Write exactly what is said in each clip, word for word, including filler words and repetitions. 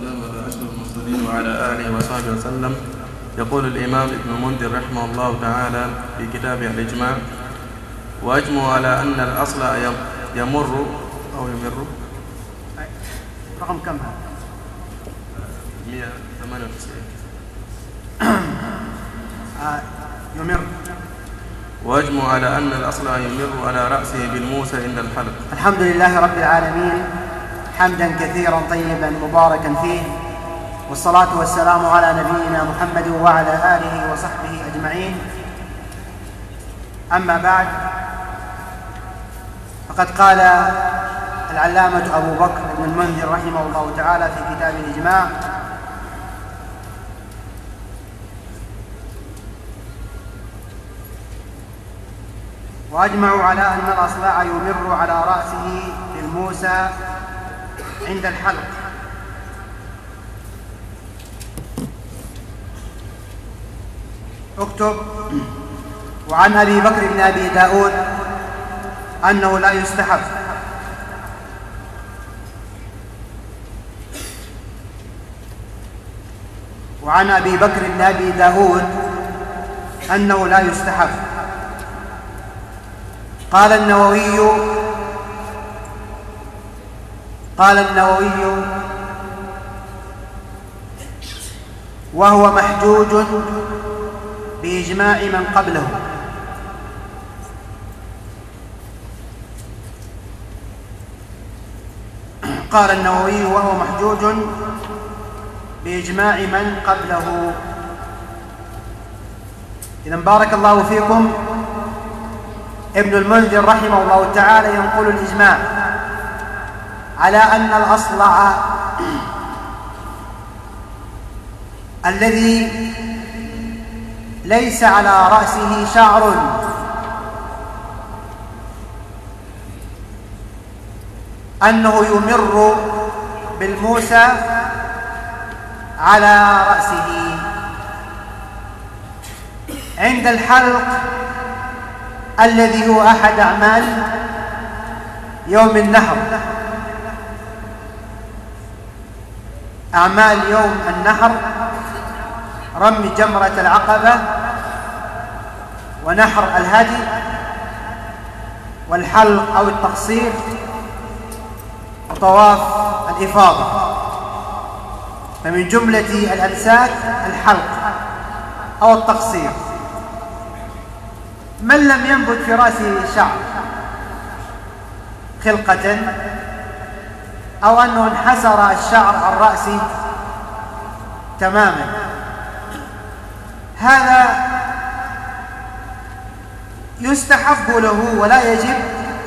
والسلام على أشرف المرسلين وعلى آله وصحبه وسلم. يقول الإمام ابن المنذر رحمه الله تعالى في كتابه الإجماع: وأجمع على أن الأصل يمر أو يمر. رقم كم هذا؟ مئة وثمانية وتسعين. يمر. وأجمع على أن الأصل يمر على رأسه بالموسى عند الحلق. الحمد لله رب العالمين، حمدا كثيرا طيبا مباركا فيه، والصلاة والسلام على نبينا محمد وعلى آله وصحبه أجمعين. أما بعد، فقد قال العلامة أبو بكر بن المنذر رحمه الله تعالى في كتاب الإجماع: وأجمعوا على أن الأصلع يمر على رأسه بالموسى عند الحلق. اكتب: وعن أبي بكر بن أبي داود أنه لا يستحب. وعن أبي بكر بن أبي داود أنه لا يستحب. قال النووي قال النووي وهو محجوج بإجماع من قبله. قال النووي وهو محجوج بإجماع من قبله. إذن بارك الله فيكم، ابن المنذر رحمه الله تعالى ينقل الإجماع على أن الأصلع الذي ليس على رأسه شعر أنه يمر بالموسى على رأسه عند الحلق الذي هو أحد أعمال يوم النحر. أعمال يوم النحر: رمي جمرة العقبة، ونحر الهدي، والحلق أو التقصير، وطواف الإفاضة. فمن جملة الأنساك الحلق أو التقصير. من لم ينبت في رأسه شعر خلقة، أو أنه انحسر الشعر عن رأسه تماما، هذا يستحب له ولا يجب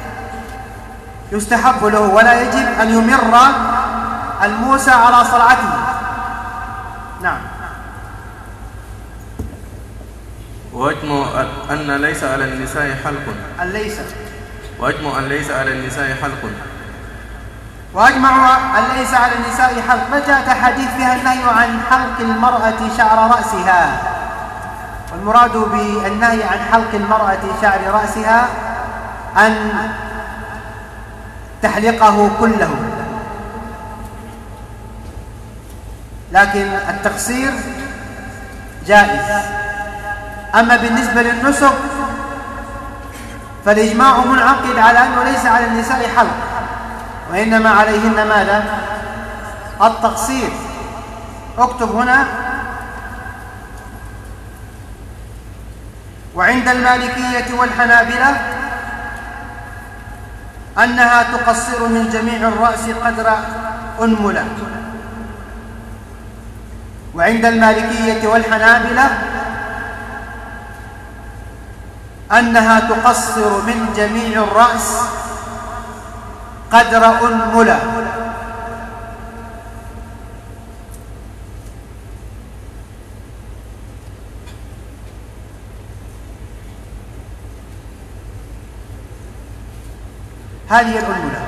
يستحب له ولا يجب أن يمر الموسى على صلعته. نعم. وأجمع أن ليس على النساء حلق. أن ليس وأجمع أن ليس على النساء حلق. وأجمع أن ليس على النساء حلق. ما جاءت حديث فيها النهي عن حلق المرأة شعر رأسها، والمراد بالنهي عن حلق المرأة شعر رأسها أن تحلقه كله، لكن التقصير جائز. أما بالنسبة للنسك فالإجماع منعقد على أنه ليس على النساء حلق، وإنما عليهن ماذا؟ التقصير. اكتب هنا: وعند المالكية والحنابلة أنها تقصر من جميع الرأس قدر أنملة. وعند المالكية والحنابلة أنها تقصر من جميع الرأس قدر أنملة. هذه الأنملة.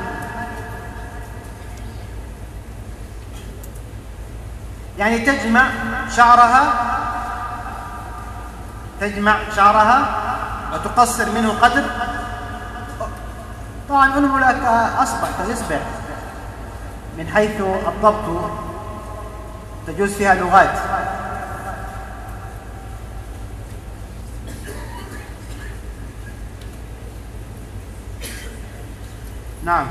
يعني تجمع شعرها تجمع شعرها وتقصر منه قدر. طبعا أنملة كأصبع كالإصبع من حيث الضبط وتجوز فيها لغات. نعم.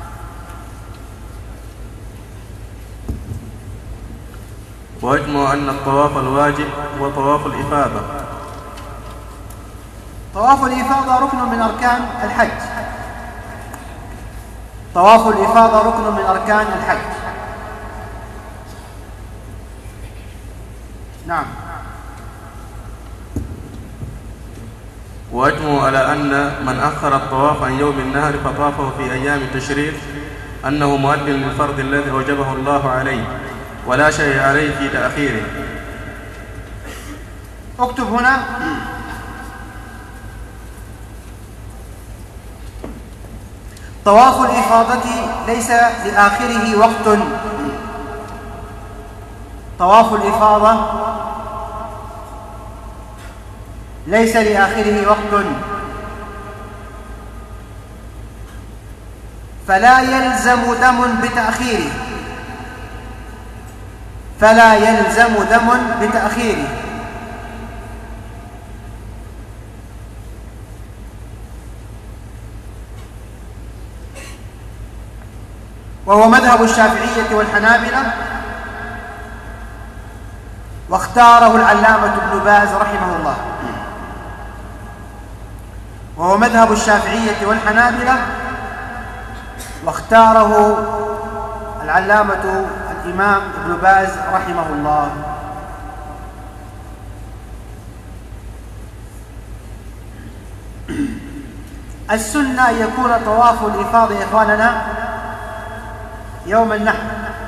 وأجمع أن الطواف الواجب هو طواف الإفاضة. طواف الإفاضة ركن من أركان الحج. طواف الإفاضة ركن من أركان الحج. نعم. وأجمع على أن من أخر الطواف عن يوم النهر فطافه في أيام التشريق أنه مؤد للفرض الذي أوجبه الله عليه ولا شيء عليه في تأخيره. اكتب هنا طواف الإفاضة ليس لآخره وقت. طواف الإفاضة ليس لآخره وقت، فلا يلزم دم بتأخيره فلا يلزم دم بتأخيره وهو مذهب الشافعية والحنابلة، واختاره العلامة ابن باز رحمه الله. وهو مذهب الشافعية والحنابلة، واختاره العلامة الإمام ابن باز رحمه الله. السنة أن يكون طواف الإفاضة يا إخواننا يوم النحر.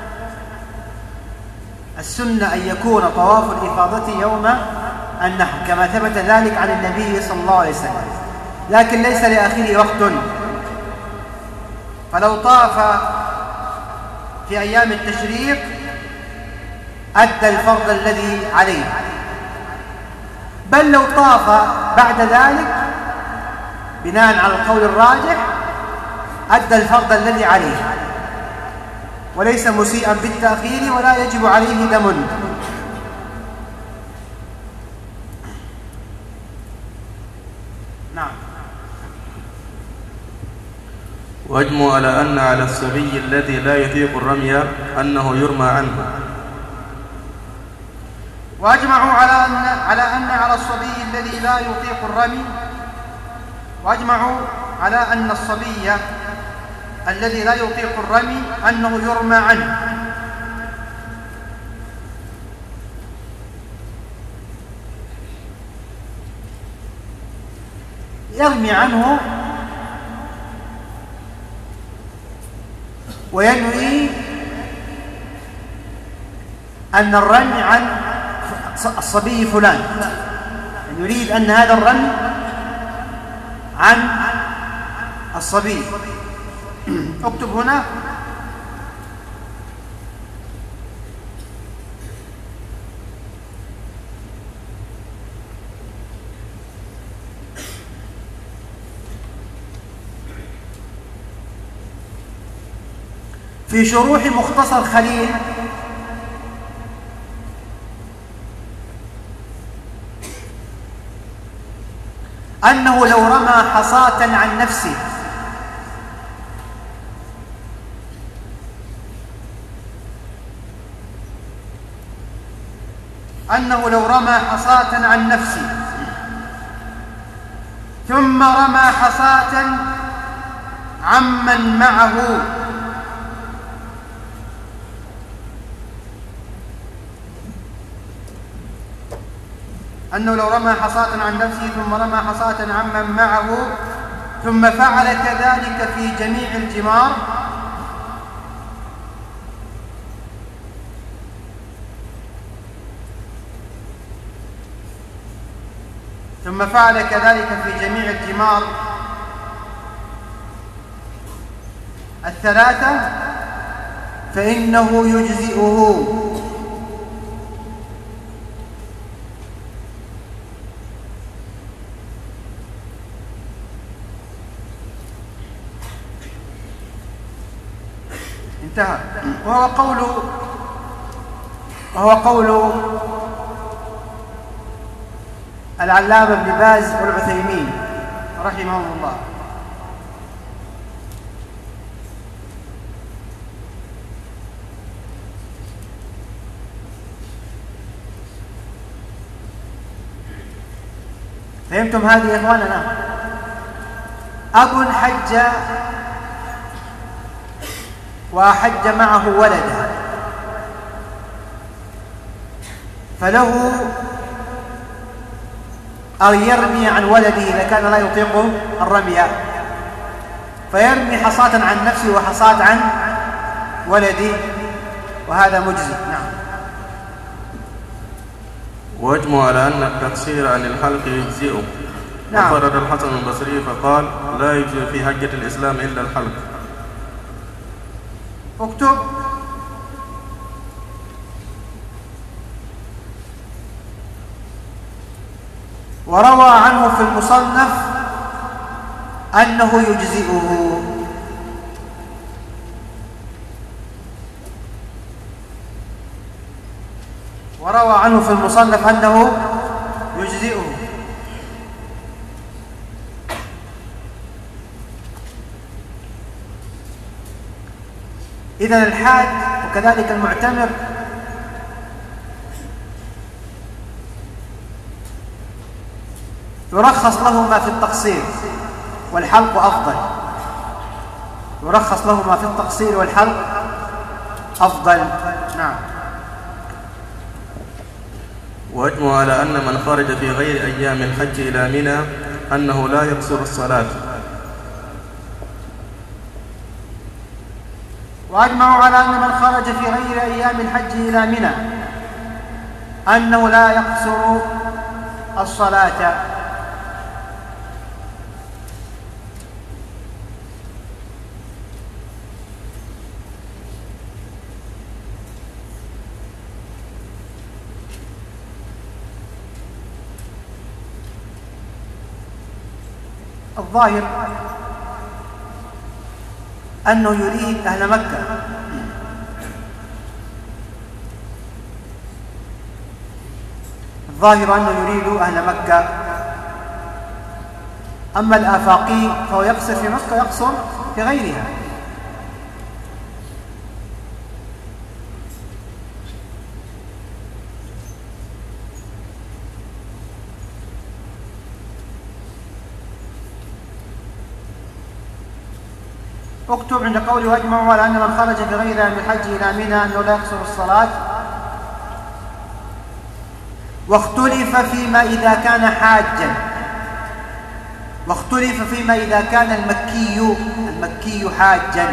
السنة أن يكون طواف الإفاضة يوم النحر كما ثبت ذلك عن النبي صلى الله عليه وسلم، لكن ليس لآخره وقت. فلو طاف في أيام التشريق أدى الفرض الذي عليه، بل لو طاف بعد ذلك بناء على القول الراجح أدى الفرض الذي عليه، وليس مسيئا بالتأخير ولا يجب عليه دم. نعم. وأجمع على أن على الصبي الذي لا يطيق الرمي أنه يرمى عنه. وأجمعوا على أن على أن على الصبي الذي لا يطيق الرمي وأجمعوا على أن الصبي الذي لا يطيق الرمي أنه يرمى عنه. يرمي عنه وينوي أن الرمي عن الصبي فلان، يريد أن هذا الرمي عن الصبي. اكتب هنا في شروح مختصر خليل أنه لو رمى حصاة عن نفسه أنه لو رمى حصاة عن نفسه ثم رمى حصاة عمن معه أنه لو رمى حصاة عن نفسه ثم رمى حصاة عمن معه ثم فعل كذلك في جميع الجمار ثم فعل كذلك في جميع الجمار الثلاثة فإنه يجزئه. انتهى. وهو قول وهو قول العلامة ابن باز والعثيمين رحمهم الله. فهمتم هذه يا إخواننا؟ أب حج وحج معه ولده، فله أن يرمي عن ولده إذا كان لا يطيق الرمي، فيرمي حصاة عن نفسه وحصاة عن ولده، وهذا مجزي. نعم. واجمع على أن التقصير عن الحلق يجزئه. نعم. وفرد الحسن البصري فقال لا يجزئ في حجة الإسلام إلا الحلق. اكتب وروى عنه في المصنف أنه يجزئه. وروى عنه في المصنف أنه يجزئه. إذن الحاج وكذلك المعتمر يرخص لهما في التقصير والحلق أفضل. يرخص لهما في التقصير والحلق أفضل. نعم. واجمع على أن من خرج في غير أيام الحج إلى منى أنه لا يقصر الصلاة. وأجمعوا على أن من خرج في غير أيام الحج إلى منى أنه لا يقصر الصلاة. الظاهر أنه يريد أهل مكة، الظاهر أنه يريد أهل مكة. أما الآفاقي فهو يقصر في مكة يقصر في غيرها. اكتب عند قوله واجمعوا على أن من خرج في غير أيام الحج إلى منى أنه لا يقصر الصلاة. واختلف فيما إذا كان حاجا، واختلف فيما إذا كان المكي المكي حاجا.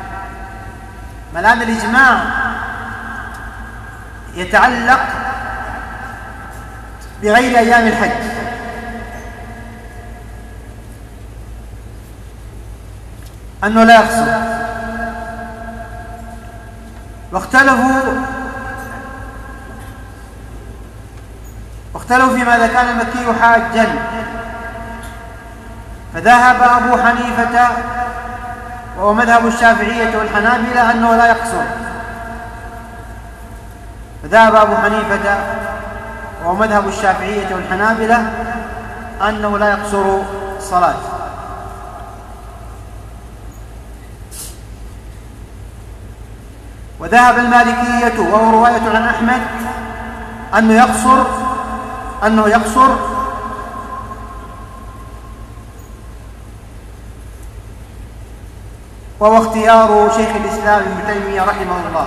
الآن الإجماع يتعلق بغير أيام الحج، أنه لا يقصر. واختلفوا واختلفوا فيما إذا كان المكي حاجا، فذهب أبو حنيفة وهو مذهب الشافعية والحنابلة أنه لا يقصر. فذهب أبو حنيفة وهو مذهب الشافعية والحنابلة أنه لا يقصر الصلاة. وذهب المالكية وهو رواية عن أحمد أنه يقصر أنه يقصر وهو اختيار شيخ الإسلام ابن تيمية رحمه الله.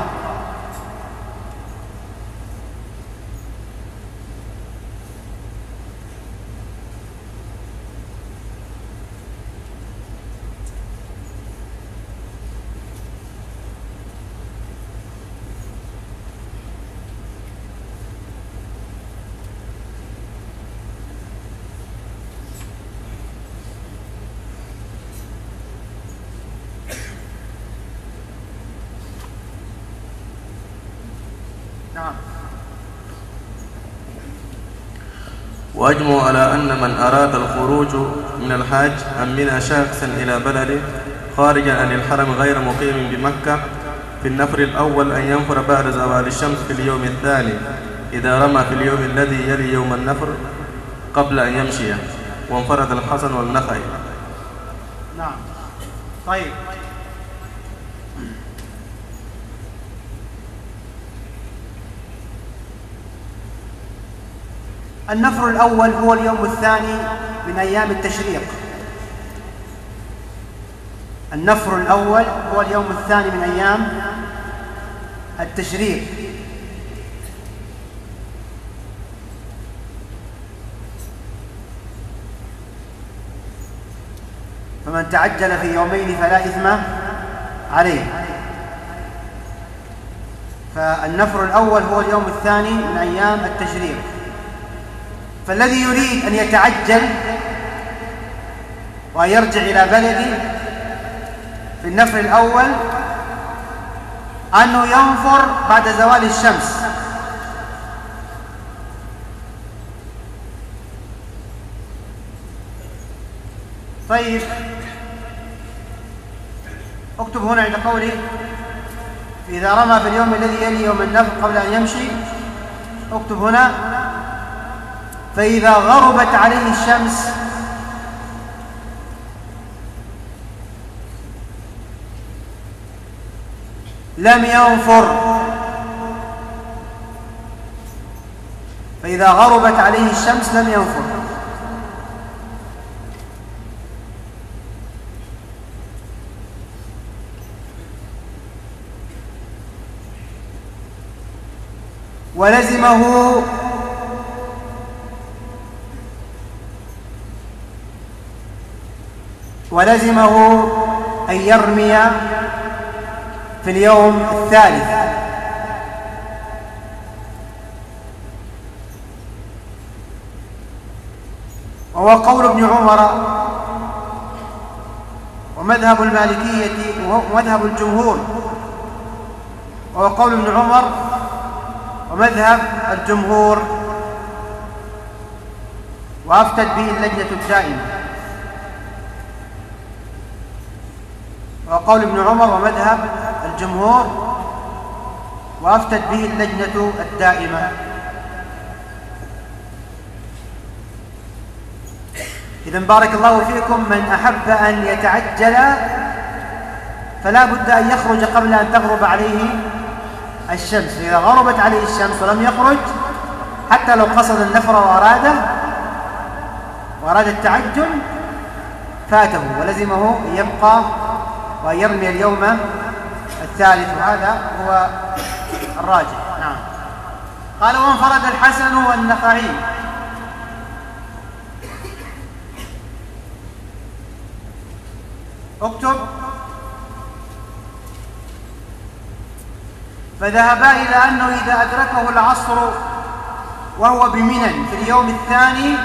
نعم. وأجمعوا على أن من أراد الخروج من الحاج عن منى شاخصا إلى بلده خارجا عن الحرم غير مقيم بمكة في النفر الأول أن ينفر بعد زوال الشمس في اليوم الثاني إذا رمى في اليوم الذي يلي يوم النفر قبل أن يمشي، وانفرد الحسن والنخعي. نعم. طيب، النفر الأول هو اليوم الثاني من أيام التشريق. النفر الأول هو اليوم الثاني من أيام التشريق. فمن تعجل في يومين فلا إثم عليه. فالنفر الأول هو اليوم الثاني من أيام التشريق. فالذي يريد أن يتعجل ويرجع إلى بلده في النفر الأول أنه ينفر بعد زوال الشمس، طيب اكتب هنا عند قوله إذا رمى في اليوم الذي يلي يوم النفر قبل أن يمشي، اكتب هنا فإذا غربت عليه الشمس لم ينفر. فإذا غربت عليه الشمس لم ينفر. ولزمه ولزمه أن يرمي في اليوم الثالث. وهو قول ابن عمر ومذهب المالكية ومذهب الجمهور، وهو قول ابن عمر ومذهب الجمهور، وأفتت به اللجنة الدائمة. وقول ابن عمر ومذهب الجمهور وأفتت به اللجنة الدائمة. إذن بارك الله فيكم، من أحب أن يتعجل فلا بد أن يخرج قبل أن تغرب عليه الشمس. إذا غربت عليه الشمس ولم يخرج حتى لو قصد النفر وأراده وأراد التعجل فاته، ولزمه أن يبقى ويرمي اليوم الثالث، وهذا هو الراجح. نعم. قال وانفرد الحسن والنخعي. اكتب فذهبا إلى أنه إذا أدركه العصر وهو بمنى في اليوم الثاني،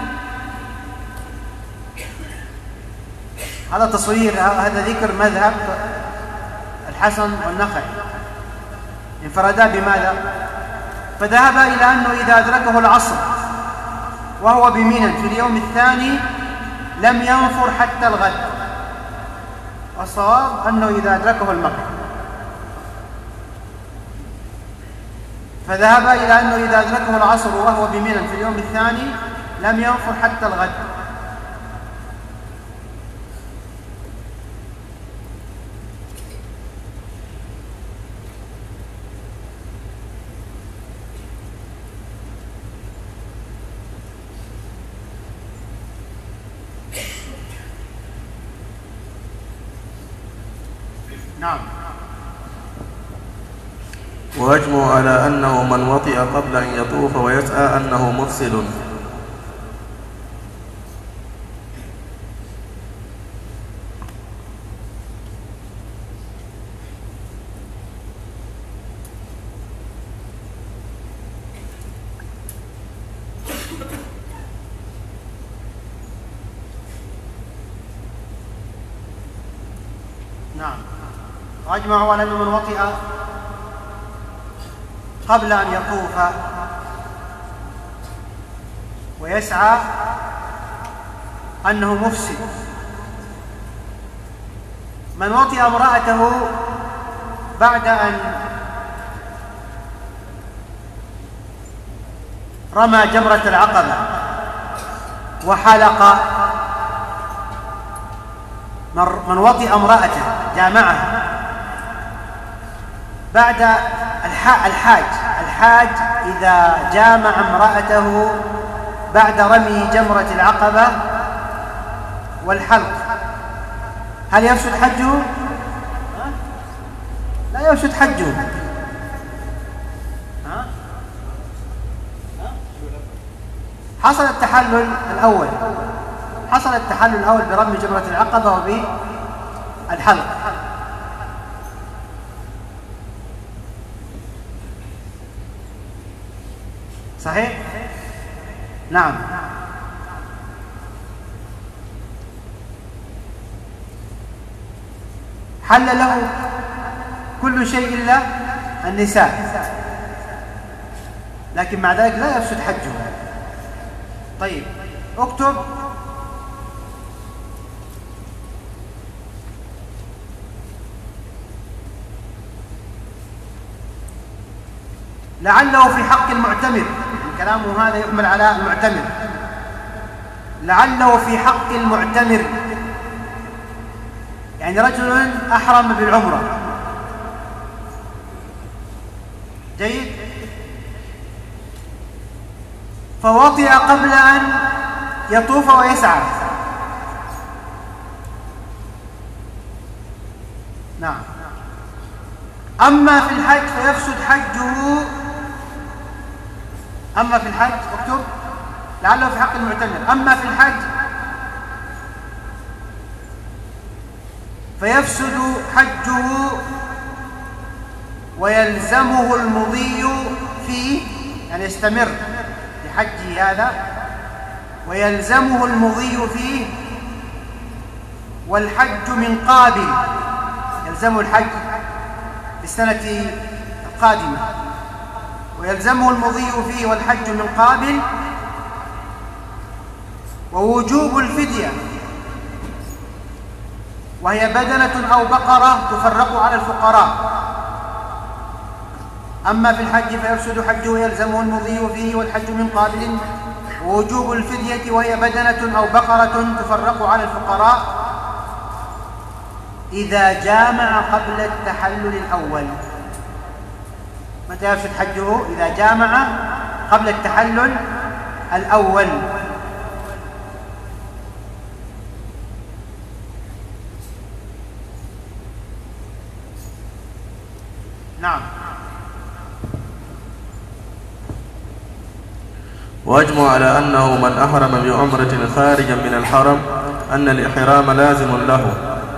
هذا تصوير، هذا ذكر مذهب الحسن والنخعي، انفردا بماذا؟ فذهب إلى أنه إذا أدركه العصر وهو بمنى في اليوم الثاني لم ينفر حتى الغد، والصواب أنه إذا أدركه المغرب. فذهب إلى أنه إذا أدركه العصر وهو بمنى في اليوم الثاني لم ينفر حتى الغد. نعم. وأجمع على أنه من وطئ قبل أن يطوف ويسعى أنه مفسد. نعم. وأجمعوا على أن من وطئ قبل أن يطوف ويسعى أنه مفسد. من وطئ امرأته بعد أن رمى جمرة العقبة وحلق من وطئ امرأته جامعها، بعد الحاج الحاج إذا جامع امرأته بعد رمي جمرة العقبة والحلق هل يفسد حجه؟ لا يفسد حجه. حصل التحلل الأول حصل التحلل الأول برمي جمرة العقبة وبالحلق. صحيح؟ نعم. حل له كل شيء إلا النساء، لكن مع ذلك لا يفسد حجه. طيب اكتب لعله في حق المعتمر، كلامه هذا يحمل على المعتمر، لعله في حق المعتمر، يعني رجل أحرم بالعمرة، جيد، فوطئ قبل أن يطوف ويسعى، نعم. أما في الحج فيفسد حجه، أما في الحج اكتب لعله في حق المعتمر، أما في الحج فيفسد حجه ويلزمه المضي فيه، يعني يستمر في حجه هذا ويلزمه المضي فيه، والحج من قابل، يلزمه الحج في السنة القادمة، ويلزمه المضي فيه والحج من قابل. ووجوب الفدية وهي بدنة أو بقرة تفرق على الفقراء. أما في الحج فيفسد حجه ويلزمه المضي فيه والحج من قابل. ووجوب الفدية وهي بدنة أو بقرة تفرق على الفقراء إذا جامع قبل التحلل الأول. متى يفسد حجه؟ إذا جامع قبل التحلل الأول. نعم. وأجمع على أنه من أحرم بعمرة خارجا من الحرم أن الإحرام لازم له.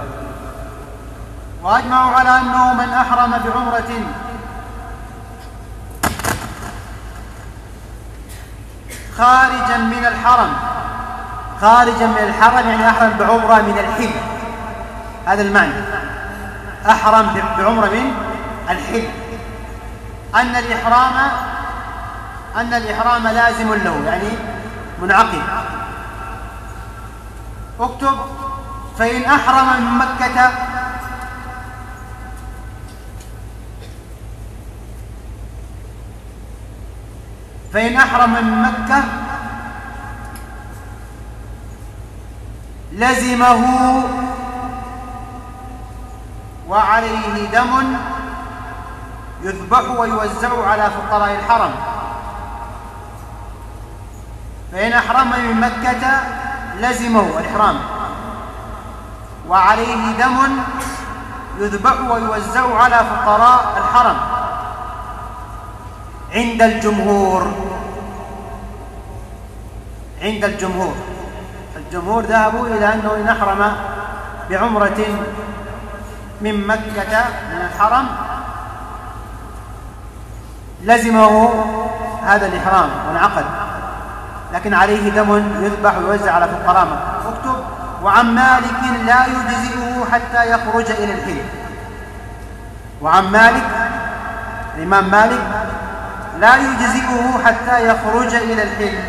وأجمعوا على أنه من أحرم بعمرة خارجا من الحرم، خارجا من الحرم يعني أحرم بعمرة من الحل، هذا المعنى، أحرم بعمرة من الحل، أن الإحرام أن الإحرام لازم له، يعني منعقد. اكتب فإن أحرم من مكة فإن أحرم من مكة لزمه وعليه دم يذبح ويوزع على فقراء الحرم. فإن أحرم من مكة لزمه الإحرام وعليه دم يذبح ويوزع على فقراء الحرم عند الجمهور. عند الجمهور الجمهور ذهبوا إلى أنه إن أحرم بعمرة من مكة من الحرم لزمه هذا الإحرام وانعقد، لكن عليه دم يذبح ويوزع على فقراء مكة. اكتب وعن مالك لا يجزئه حتى يخرج إلى الحل. وعن مالك الإمام مالك لا يجزئه حتى يخرج إلى الحل.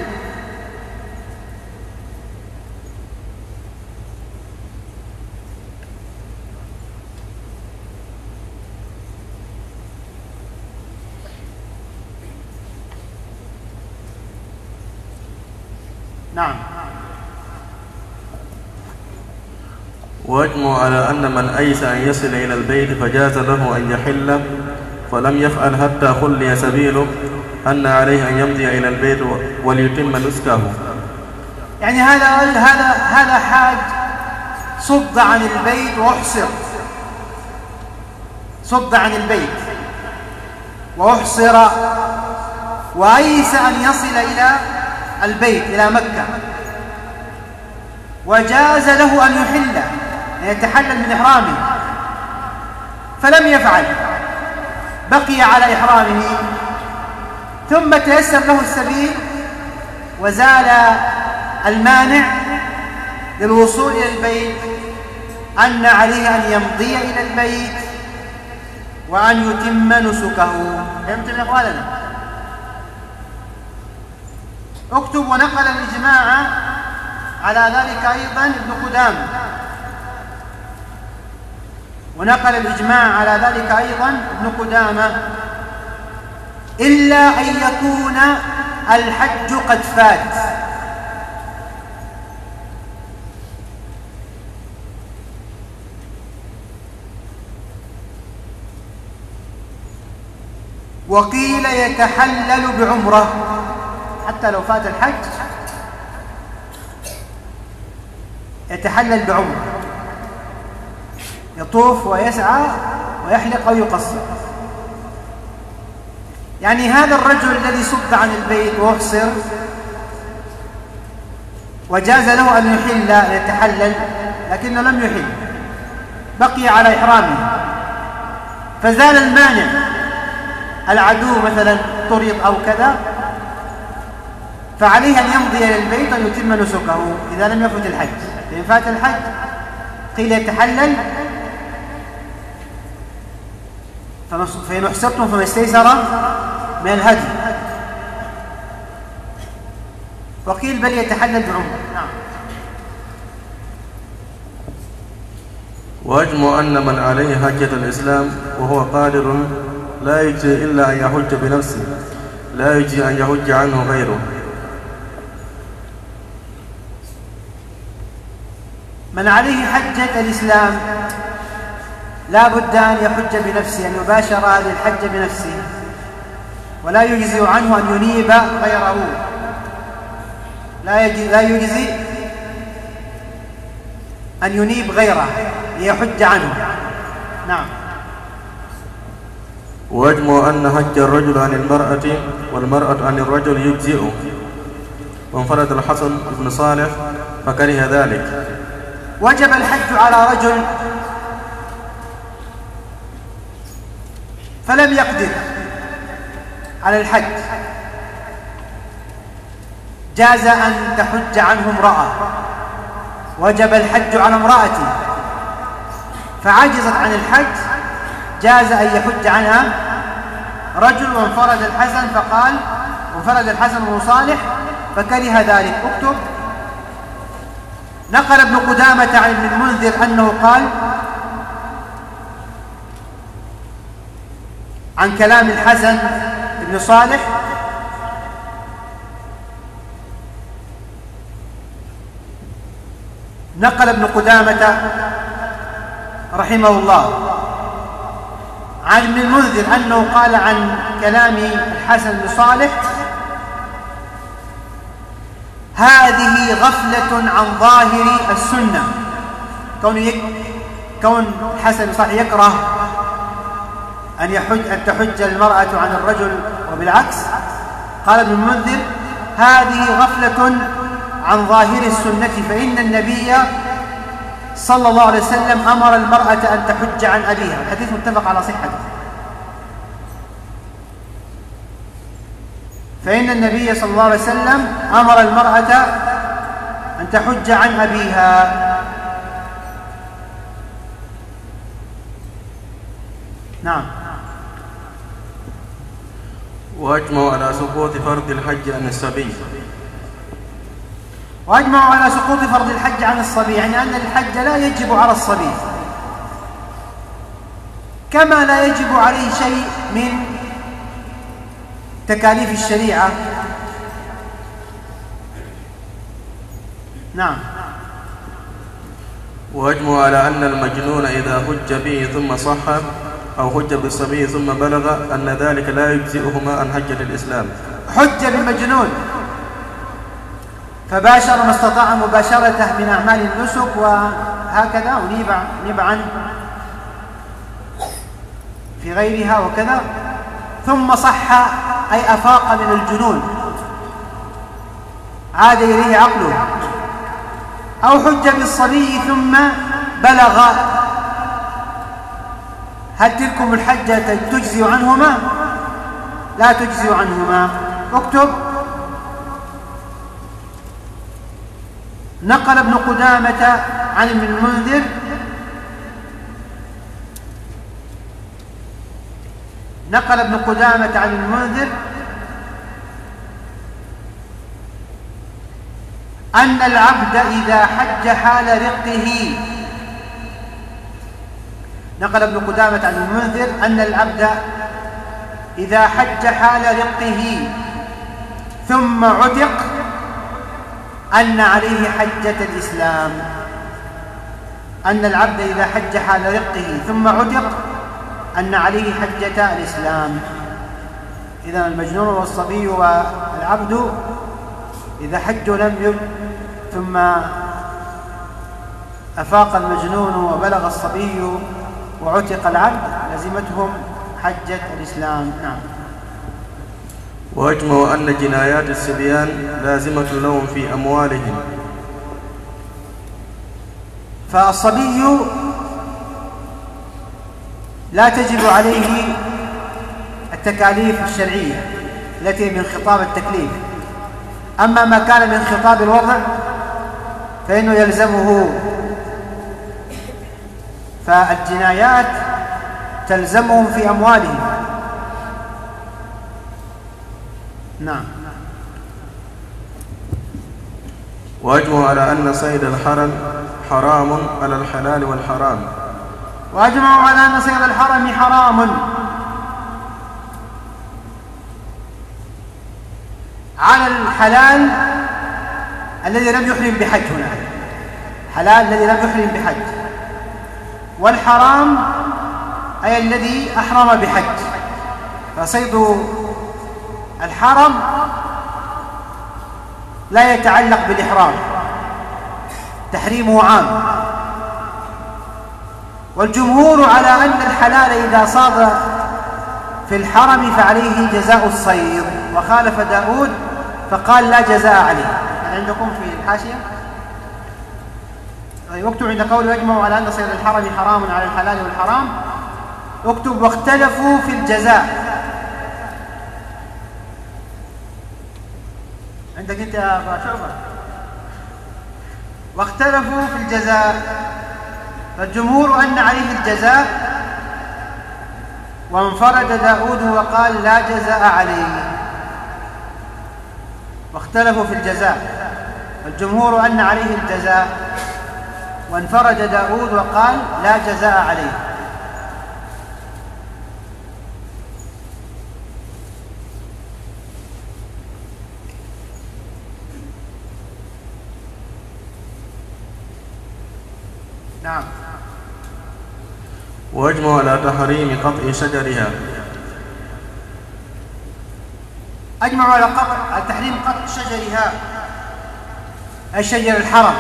نعم. وأجمع على أن من أيس أن يصل إلى البيت فجاز له أن يحل فلم يفعل حتى خلي سبيله أن عليه أن يمضي إلى البيت وليتم نسكه. يعني هذا هذا هذا حاج صد عن البيت وأحصر، صد عن البيت وأحصر وأيس أن يصل إلى البيت إلى مكة، وجاز له أن يحل أن يتحلل من إحرامه فلم يفعل، بقي على إحرامه، ثم تيسر له السبيل وزال المانع للوصول إلى البيت، أن عليه أن يمضي إلى البيت وأن يتم نسكه. فهمتم يا إخواننا؟ اكتب: ونقل الإجماع على ذلك أيضا ابن قدامة، ونقل الإجماع على ذلك أيضا ابن قدامة، إلا أن يكون الحج قد فات. وقيل يتحلل بعمرة، حتى لو فات الحج يتحلل بعمرة، يطوف ويسعى ويحلق أو يقصر. يعني هذا الرجل الذي صد عن البيت وأحصر وجاز له أن يحل يتحلل، لكنه لم يحل، بقي على إحرامه، فزال المانع، العدو مثلا طرد أو كذا، فعليه أن يمضي إلى البيت وأن يتم نسكه إذا لم يفت الحج. فإن فات الحج قيل يتحلل، فإن أحصرتم فما استيسر من الهدي، وقيل بل يتحلل بعمرة. نعم. وأجمع أن من عليه حجة الإسلام وهو قادر لا يجزي إلا أن يحج بنفسه، لا يجزي أن يحج عنه غيره. من عليه حجة الإسلام لا بد أن يحج بنفسه، أن يباشر هذه الحجة بنفسه، ولا يجزي عنه أن ينيب غيره، لا يجزي, لا يجزي أن ينيب غيره ليحج عنه. نعم. وأجمع أن حج الرجل عن المرأة والمرأة عن الرجل يجزئه، وانفرد الحسن بن صالح فكره ذلك. وجب الحج على رجل فلم يقدر على الحج، جاز أن تحج عنه امرأة. وجب الحج على امرأة فعجزت عن الحج، جاز أن يحج عنها رجل، وانفرد الحسن فقال وانفرد الحسن بن صالح فكره ذلك. اكتب: نقل ابن قدامة عن ابن المنذر أنه قال عن كلام الحسن بن صالح: نقل ابن قدامة رحمه الله عن ابن المنذر أنه قال عن كلام الحسن بن صالح: هذه غفلة عن ظاهر السنة. كون يك... كون الحسن بن صالح يكره أن يحج أن تحج المرأة عن الرجل وبالعكس، قال ابن المنذر: هذه غفلة عن ظاهر السنة، فإن النبي صلى الله عليه وسلم أمر المرأة أن تحج عن أبيها. الحديث متفق على صحته. فإن النبي صلى الله عليه وسلم أمر المرأة أن تحج عن أبيها. نعم. وأجمعوا على سقوط فرض الحج عن الصبي. وأجمعوا على سقوط فرض الحج عن الصبي، يعني أن الحج لا يجب على الصبي، كما لا يجب عليه شيء من تكاليف الشريعة نعم. وأجمعوا على أن المجنون إذا حج به ثم صح أو حج بالصبي ثم بلغ أن ذلك لا يجزئهما عن حجة الإسلام. حج بمجنون فباشر ما استطاع مباشرته من أعمال النسك وهكذا ونيب نيب عنه في غيرها وكذا، ثم صح أي أفاق من الجنون عاد إليه عقله، أو حج بالصبي ثم بلغ، هل تلكم الحجة تجزي عنهما؟ لا تجزي عنهما. اكتب: نقل ابن قدامة عن ابن المنذر نقل ابن قدامة عن المنذر أن العبد إذا حج حال رقه نقل ابن قدامة عن المنذر أن العبد إذا حج حال رقه ثم عتق أن عليه حجة الإسلام. أن العبد إذا حج حال رقه ثم عتق أن عليه حجة الإسلام. إذن المجنون والصبي والعبد إذا حجوا لم يجد ثم أفاق المجنون وبلغ الصبي وعتق العبد لزمتهم حجة الإسلام. نعم. وأجمعوا أن جنايات الصبيان لازمة لهم في أموالهم. فالصبي لا تجب عليه التكاليف الشرعية التي من خطاب التكليف، أما ما كان من خطاب الوضع فإنه يلزمه، فالجنايات تلزمهم في أموالهم. نعم. وأجمعوا على أن صيد الحرم حرام على الحلال والحرام. وأجمعوا على أن صيد الحرم حرام على الحلال الذي لم يحرم بحج. هنا حلال الذي لم يحرم بحج، والحرام أي الذي أحرم بحج. فصيد الحرم لا يتعلق بالإحرام، تحريمه عام. والجمهور على أن الحلال إذا صاد في الحرم فعليه جزاء الصيد، وخالف داود فقال لا جزاء عليه. هل عندكم في الحاشية؟ طيب اكتب عند قوله يجمع على أن صيد الحرم حرام على الحلال والحرام، اكتب واختلفوا في الجزاء. عندك انت يا ابا شعبة؟ واختلفوا في الجزاء، فالجمهور أن عليه الجزاء، وانفرد داود وقال لا جزاء عليه. واختلفوا في الجزاء، الجمهور أن عليه الجزاء، وانفرد داود وقال لا جزاء عليه. نعم. وأجمعوا على تحريم قطع شجرها. أجمعوا على قطع على تحريم قطع شجرها، أي شجر الحرم،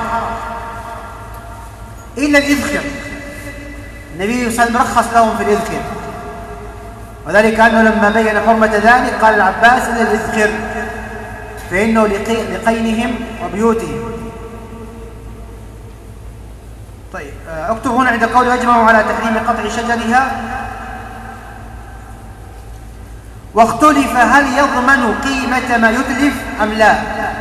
إلا الإذخر. النبي صلى الله عليه وسلم رخص لهم في الإذخر، وذلك أنه لما بين حرمة ذلك قال العباس إلا الإذخر فإنه لقينهم وبيوتهم. طيب اكتب هنا عند قوله يجمع على تحريم قطع شجرها. واختلف هل يضمن قيمة ما يتلف أم لا.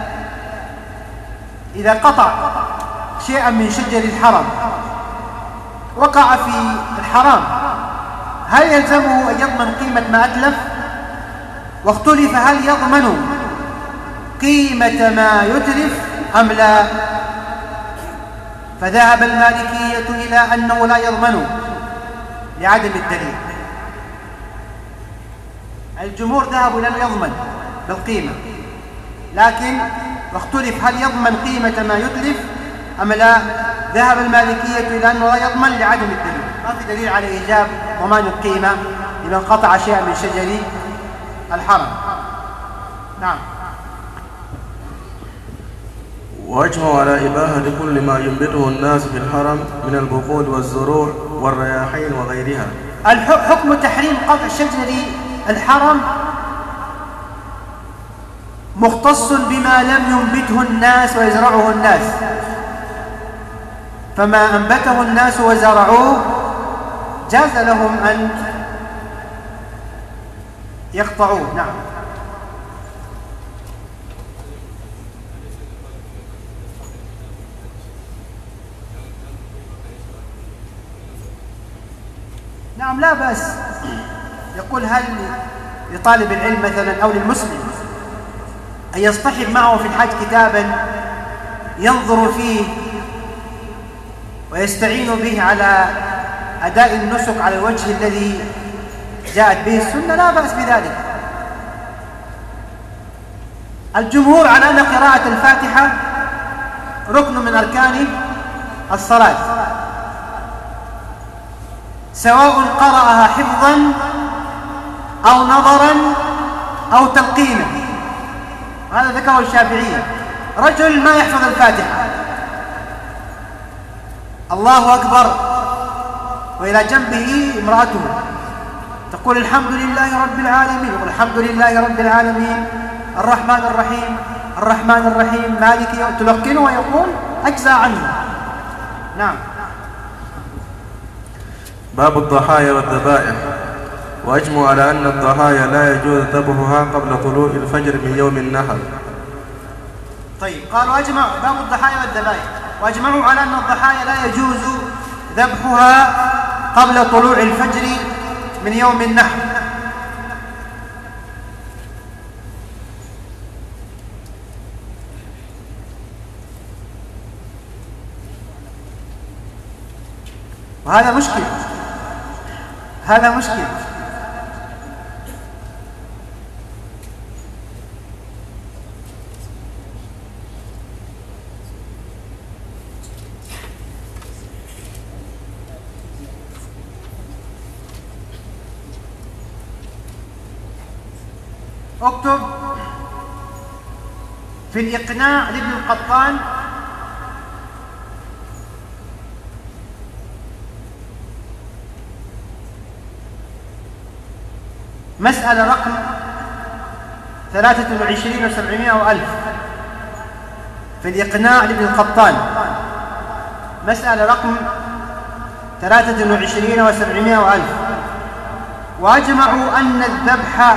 إذا قطع شيئا من شجر الحرم وقع في الحرام هل يلزمه أن يضمن قيمة ما أتلف؟ واختلف هل يضمن قيمة ما يتلف أم لا. فذهب المالكية إلى أنه لا يضمن لعدم الدليل. الجمهور ذهبوا إلى أنه يضمن بالقيمة، لكن واختلف هل يضمن قيمة ما يتلف أم لا. ذهب المالكية إلى أنه لا يضمن لعدم الدليل، ما في دليل على إيجاب ضمان القيمة لمن قطع شيئا من شجر الحرم. نعم. وأجمعوا على إباحة كل ما ينبته الناس في الحرم من البقول والزروع والرياحين وغيرها. حكم تحريم قطع شجر الحرم مختص بما لم ينبته الناس ويزرعه الناس، فما أنبته الناس وزرعوه جاز لهم أن يقطعوه. نعم. نعم لا بأس. يقول هل لطالب العلم مثلا أو للمسلم أن يصطحب معه في الحج كتابا ينظر فيه ويستعين به على أداء النسك على الوجه الذي جاءت به السنة؟ لا بأس بذلك. الجمهور على أن قراءة الفاتحة ركن من أركان الصلاة، سواء قرأها حفظا أو نظرا أو تلقينا. هذا ذكره الشافعية. رجل ما يحفظ الفاتحة، الله أكبر، وإلى جنبه امرأته تقول الحمد لله رب العالمين، يقول الحمد لله رب العالمين الرحمن الرحيم الرحمن الرحيم مالك يوم، تلقنه ويقول أجزى عنه. نعم. باب الضحايا والذبائح. وأجمعوا على أن الضحايا لا يجوز ذبحها قبل طلوع الفجر من يوم النحر. طيب، قالوا أجمع باب الضحايا والذبائح، وأجمعوا على أن الضحايا لا يجوز ذبحها قبل طلوع الفجر من يوم النحر. وهذا مشكل، هذا مشكل. اكتب في الإقناع لابن القطان مسألة رقم ثلاثة وعشرين وسبعمائة وألف. في الإقناع لابن القطان مسألة رقم ثلاثة وعشرين وسبعمائة وألف. وأجمعوا أن الذبح،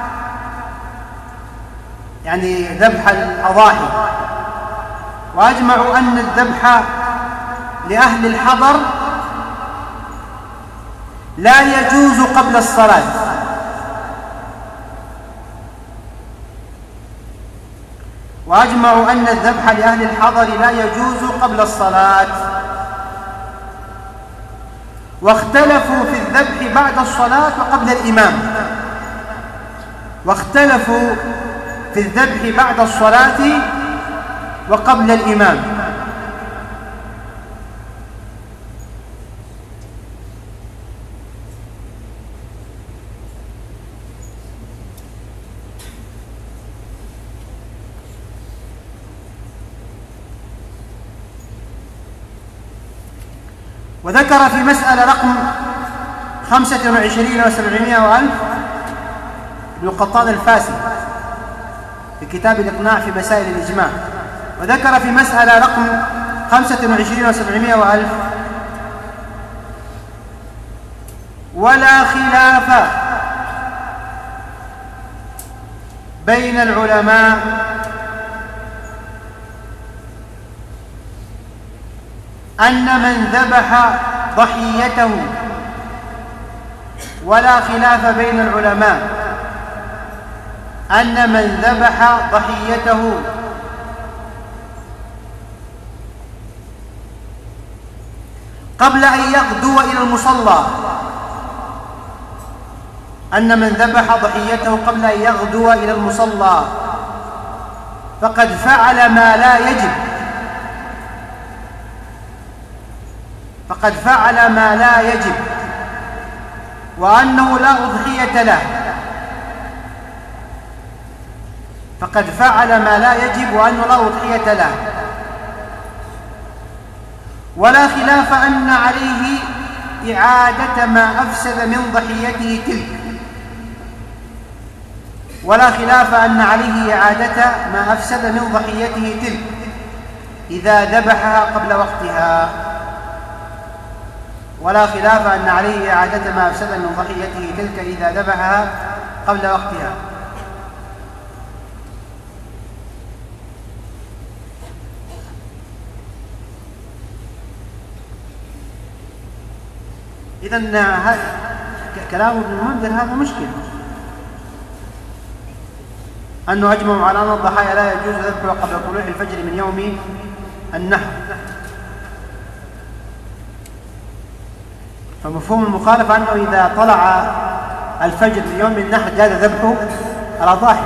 يعني ذبح الأضاحي، وأجمعوا أن الذبح لأهل الحضر لا يجوز قبل الصلاة. وأجمعوا أن الذبح لأهل الحضر لا يجوز قبل الصلاة. واختلفوا في الذبح بعد الصلاة وقبل الإمام. واختلفوا في الذبح بعد الصلاة وقبل الإمام. وذكر في مسألة رقم خمسة وعشرين وسبعمائة وألف ابن القطان الفاسي في كتاب الإقناع في مسائل الإجماع. وذكر في مسألة رقم خمسة وعشرين وسبعمائة وألف: ولا خلاف بين العلماء أن من ذبح ضحيته ولا خلاف بين العلماء أن من ذبح ضحيته قبل أن يغدو إلى المصلى أن من ذبح ضحيته قبل أن يغدو إلى المصلى فقد فعل ما لا يجب فقد فعل ما لا يجب وأنه لا أضحية له فقد فعل ما لا يجب وأنه لا أضحية له ولا خلاف أن عليه إعادة ما أفسد من ضحيته تلك ولا خلاف أن عليه إعادة ما أفسد من ضحيته تلك إذا ذبحها قبل وقتها ولا خلاف أن عليه إعادة ما أفسد من ضحيته تلك إذا ذبحها قبل وقتها. إذن كلام ابن المنذر هذا مشكل، أنه أجمعوا على أن الضحايا لا يجوز ذبحها قبل طلوع الفجر من يوم النحر، فمفهوم المخالفة أنه إذا طلع الفجر من يوم النحر جاز ذبحه الأضاحي.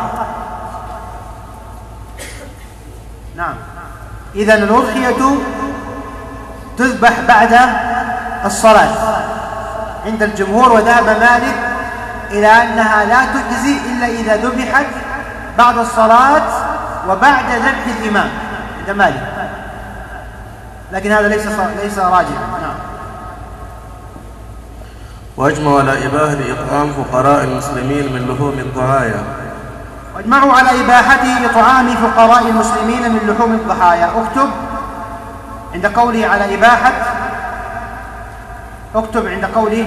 نعم، إذن الأضحية تذبح بعد الصلاة عند الجمهور، وذهب مالك إلى أنها لا تجزي إلا إذا ذبحت بعد الصلاة وبعد ذبح الإمام عند مالك، لكن هذا ليس ليس راجعا. نعم. واجمعوا على إباحة إطعام فقراء المسلمين من لحوم الضحايا واجمعوا على إباحة إطعام فقراء المسلمين من لحوم الضحايا. اكتب عند قوله على إباحة، اكتب عند قوله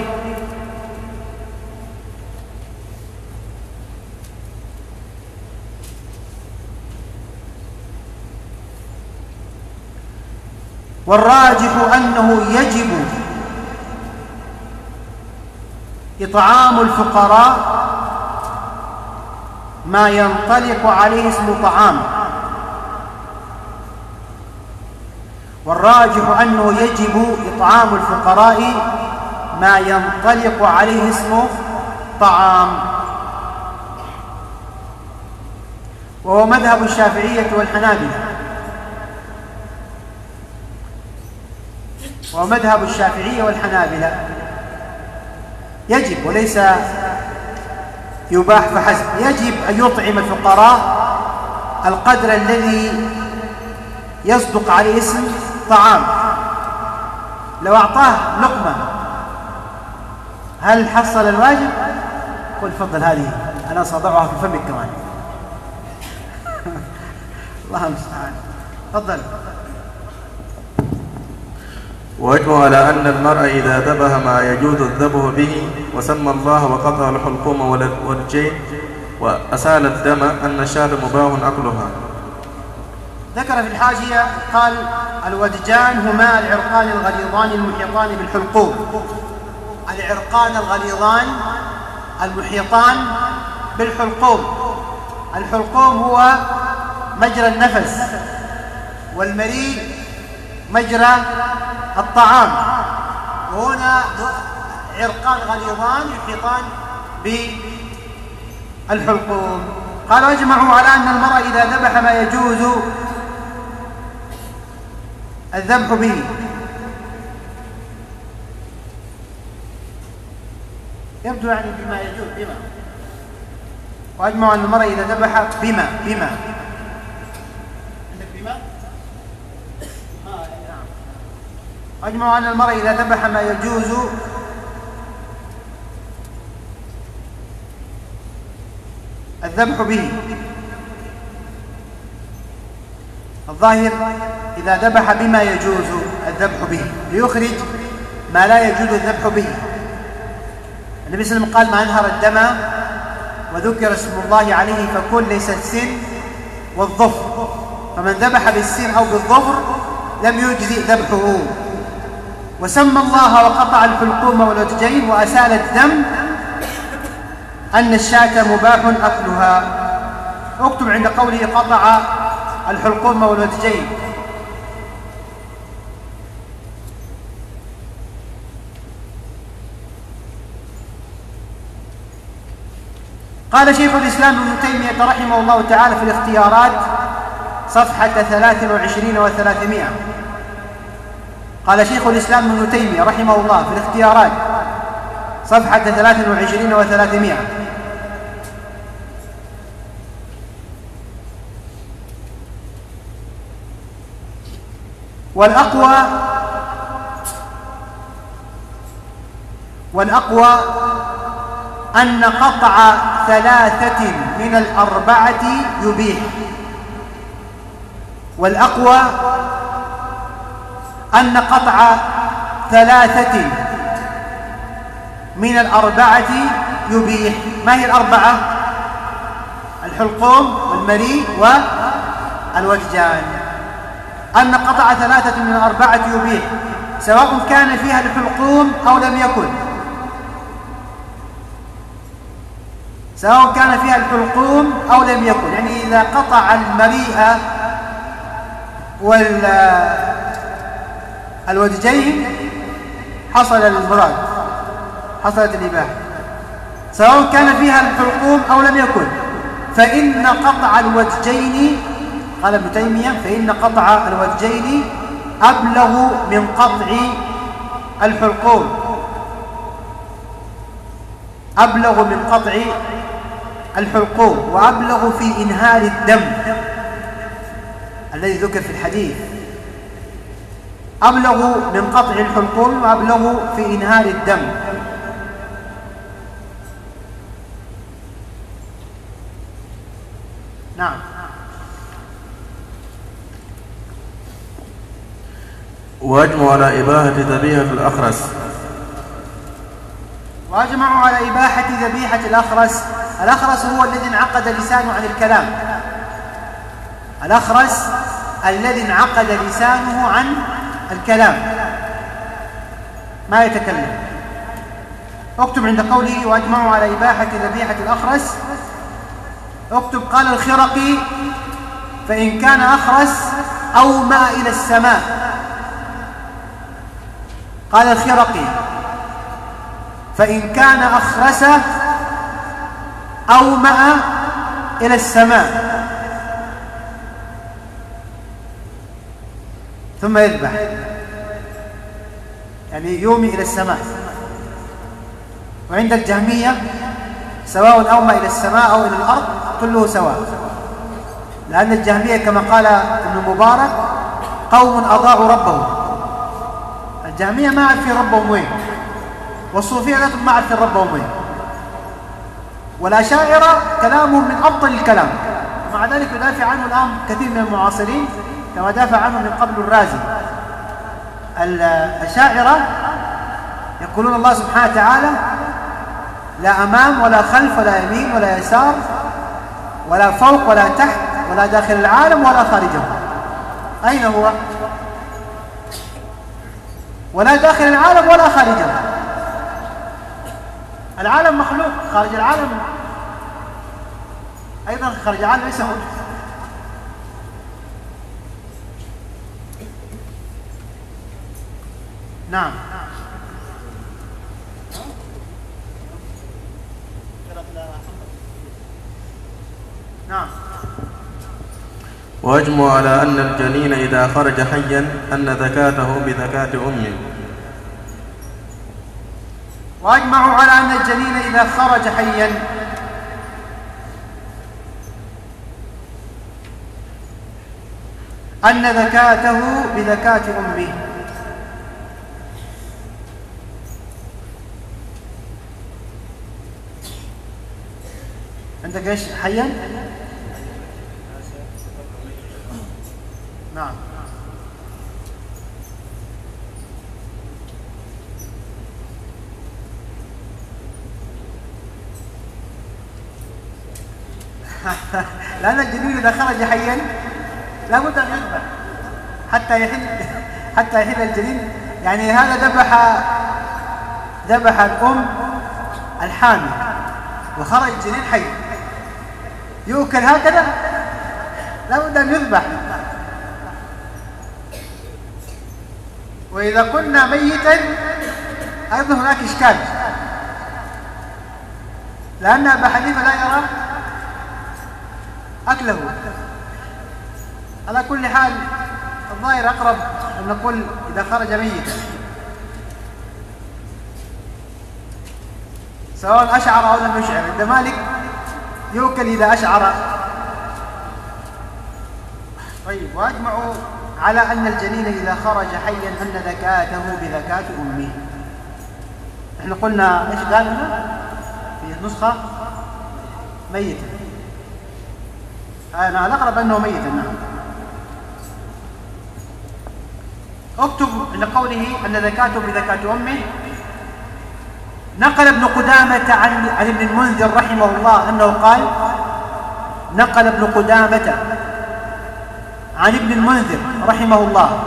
والراجح أنه يجب إطعام الفقراء ما ينطلق عليه اسم طعام، والراجح أنه يجب إطعام الفقراء ما ينطلق عليه اسم طعام، وهو مذهب الشافعية والحنابلة وهو مذهب الشافعية والحنابلة يجب وليس يباح فحسب، يجب أن يطعم الفقراء القدر الذي يصدق عليه اسم طعام. لو أعطاه لقمة هل حصل الواجب؟ قل فضل هذه أنا سأضعها في فمك كمان. الله المستعان. تفضل. واجمعوا على أن المرء إذا ذبح ما يجوز الذبح به وسمى الله وقطع الحلقوم والوجين وأسال الدم أن الشاة مباح أكلها. ذكر في الحاشية قال الودجان هما العرقان الغليظان المحيطان بالحلقوم. العرقان الغليظان المحيطان بالحلقوم. الحلقوم هو مجرى النفس، والمريء مجرى الطعام، وهنا عرقان غليظان يحيطان بالحلقوم. قال واجمعوا على أن المرء إذا ذبح ما يجوز الذبح به يبدو يعني بما يجوز بما واجمعوا أن المرء إذا ذبح بما بما عندك بما آه نعم. واجمعوا أن المرء إذا ذبح ما يجوز الذبح به. الظاهر إذا ذبح بما يجوز الذبح به ليخرج ما لا يجوز الذبح به. النبي صلى الله عليه وسلم قال ما أنهر الدم وذكر اسم الله عليه فكل ليس السن والظفر، فمن ذبح بالسن أو بالظفر لم يجزئ ذبحه. وسمى الله وقطع الحلقوم والوججين وأسال الدم أن الشاة مباح أكلها. اكتب عند قوله قطع الحلقوم والوججين. قال شيخ الإسلام ابن تيمية رحمه الله تعالى في الاختيارات صفحة ثلاث وعشرين وثلاثمائة. قال شيخ الإسلام ابن تيمية رحمه الله في الاختيارات صفحة ثلاث وعشرين وثلاثمائة: والأقوى والأقوى أن قطع ثلاثة من الأربعة يبيح. والأقوى أن قطع ثلاثة من الأربعة يبيح. ما هي الأربعة؟ الحلقوم والمريء والوجدان. أن قطع ثلاثة من الأربعة يبيح، سواء كان فيها الحلقوم أو لم يكن، سواء كان فيها الحلقوم أو لم يكن. يعني إذا قطع المريء والودجين حصل المراد، حصلت الإباحة، سواء كان فيها الحلقوم أو لم يكن. فإن قطع الودجين، قال ابن تيمية، فإن قطع الودجين أبلغ من قطع الحلقوم، أبلغ من قطع الحلقوم، وأبلغ في إنهار الدم الذي ذكر في الحديث. أبلغ من قطع الحلقوم وأبلغ في إنهار الدم. نعم. وأجمعوا على إباحة ذبيحة الأخرس. وأجمعوا على إباحة ذبيحة الأخرس. الأخرس هو الذي انعقد لسانه عن الكلام. الأخرس الذي انعقد لسانه عن الكلام، ما يتكلم. اكتب عند قوله وأجمعوا على إباحة ذبيحة الأخرس، اكتب قال الخرقي: فإن كان أخرس أومأ إلى السماء. قال الخرقي: فإن كان أخرس أومأ إلى السماء ثم يذبح، يعني يومي إلى السماء. وعند الجهمية سواء أومأ إلى السماء أو إلى الأرض كله سواء، لأن الجهمية كما قال ابن مبارك قوم أضاعوا ربهم. الجهمية ما عرفوا ربهم وين، والصوفية ذاتهم ما عرفوا ربهم وين، والأشاعرة كلامهم من أفضل الكلام، مع ذلك يدافع عنه الآن كثير من المعاصرين كما دافع عنه من قبل الرازي. الأشاعرة يقولون الله سبحانه وتعالى لا أمام ولا خلف ولا يمين ولا يسار ولا فوق ولا تحت ولا داخل العالم ولا خارجه. أين هو؟ ولا داخل العالم ولا خارجه. العالم مخلوق، خارج العالم أيضا، خارج العالم ليس موجود. نعم. نعم. وأجمعوا على أن الجنين إذا خرج حيا أن زكاته بزكاة أمه. وأجمعوا على أن الجنين إذا خرج حيا أن زكاته بزكاة أمه. عندك ايش حيا؟ نعم. لأن الجنين إذا خرج حيا لا بد أن يذبح حتى يحل حتى يحل الجنين. يعني هذا ذبح ذبح الأم الحامل وخرج الجنين حي، يؤكل هكذا؟ لا بد أن يذبح. وإذا كنا ميتا أيضا هناك إشكال، لأن أبا حنيفة لا يرى أكله. على كل حال الظاهر أقرب أن نقول إذا خرج ميتا، سواء أشعر أو لم يشعر. عند مالك يؤكل إذا أشعر. طيب، وأجمعوا على أن الجنين إذا خرج حيا أن ذكاته بذكاة أمه. احنا قلنا ايش قال هنا في نسخة ميتا، أنا الأقرب أنه ميتا. نعم. اكتب عند قوله أن ذكاته بذكاة أمه. نقل ابن قدامة عن عن ابن المنذر رحمه الله أنه قال، نقل ابن قدامة عن ابن المنذر رحمه الله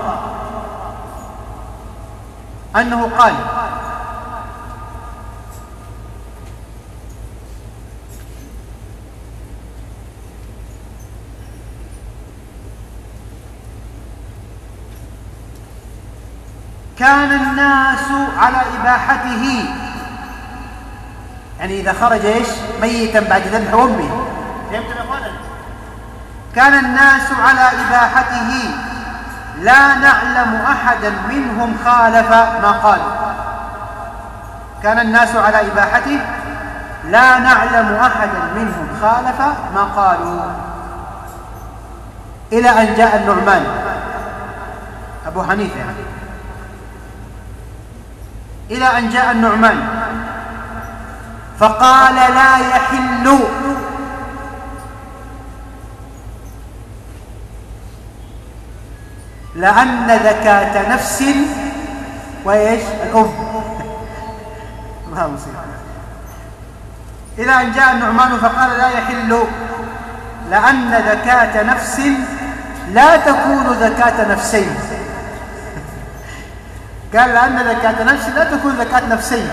أنه قال: كان الناس على إباحته، يعني إذا خرج إيش ميتا بعد ذبح أمه. فهمتم يا أخوانا؟ كان الناس على إباحته لا نعلم أحدا منهم خالف ما قال. كان الناس على إباحته لا نعلم أحدا منهم خالف ما قالوا، إلى أن جاء النعمان أبو حنيفة يعني. إلى أن جاء النعمان فقال: لا يحل لأن ذكاة نفس وإيش الأم. ما مصير. إلى أن جاء النعمان فقال: لا يحل لأن ذكاة نفس لا تكون ذكاة نفسين. قال لأن ذكاة نفس لا تكون ذكاة نفسين.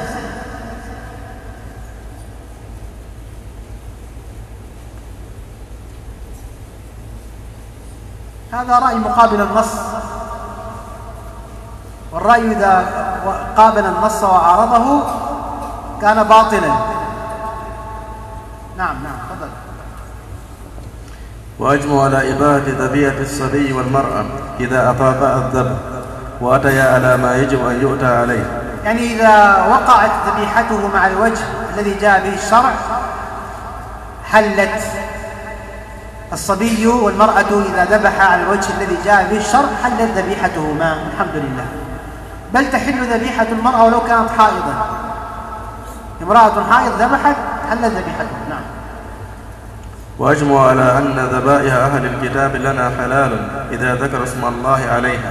هذا رأي مقابل النص، والرأي إذا قابل النص وعارضه كان باطلا. نعم نعم تفضل. وأجمع على إباحة ذبيحة الصبي والمرأة إذا أطاقا الذبح وأتيا على ما يجب أن يؤتى عليه. يعني إذا وقعت ذبيحته مع الوجه الذي جاء به الشرع حلت. الصبي والمرأة إذا ذبح على الوجه الذي جاء به الشرع حلت ذبيحتهما الحمد لله. بل تحل ذبيحة المرأة ولو كانت حائضا. امرأة حائض ذبحت حلت ذبيحتها. نعم. وأجمع على أن ذبائح أهل الكتاب لنا حلال إذا ذكر اسم الله عليها.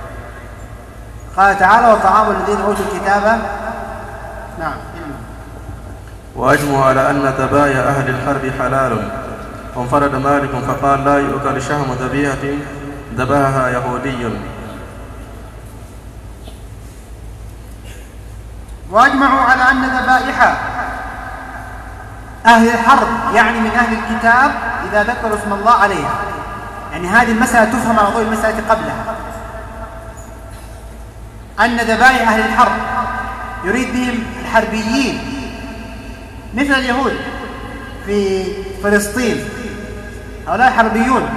قال تعالى: وطعام الذين أوتوا الكتاب. نعم. وأجمع على أن ذبائح أهل الحرب حلال. وانفرد مالك فقال: لا يؤكل شحم ذبيحة ذبحها يهودي. وأجمعوا على أن ذبائح أهل الحرب يعني من أهل الكتاب إذا ذكروا اسم الله عليها. يعني هذه المسألة تفهم على ضوء المسألة قبلها، أن ذبائح أهل الحرب يريد بهم الحربيين مثل اليهود في فلسطين. هؤلاء حربيون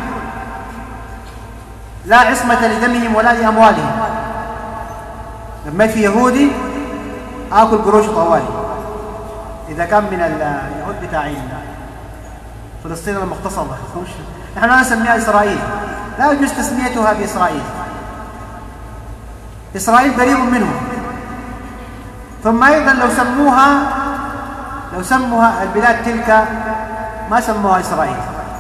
لا عصمة لدمهم ولا لأموالهم. لما في يهودي آكل قروش طوالي إذا كان من اليهود بتاعين فلسطين المغتصبة. نحن لا نسميها إسرائيل، لا يجوز تسميتها بإسرائيل. إسرائيل بريء منهم. ثم أيضا لو سموها لو سموها البلاد تلك ما سموها إسرائيل،